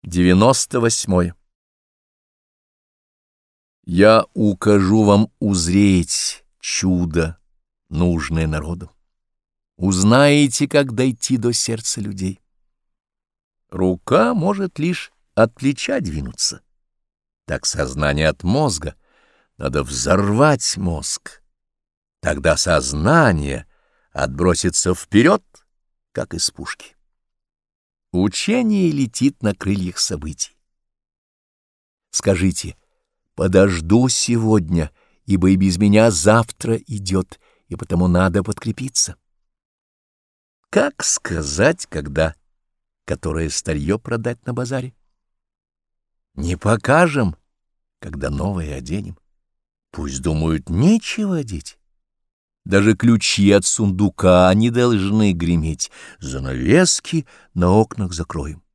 98. Я укажу вам узреть чудо, нужное народу. Узнаете, как дойти до сердца людей. Рука может лишь от плеча двинуться. Так сознание от мозга. Надо взорвать мозг. Тогда сознание отбросится вперед, как из пушки. Учение летит на крыльях событий. Скажите: подожду сегодня, ибо и без меня завтра идет, и потому надо подкрепиться. Как сказать, когда которое старье продать на базаре? Не покажем, когда новое оденем. Пусть думают, нечего одеть. Даже ключи от сундука не должны греметь, занавески на окнах закроем.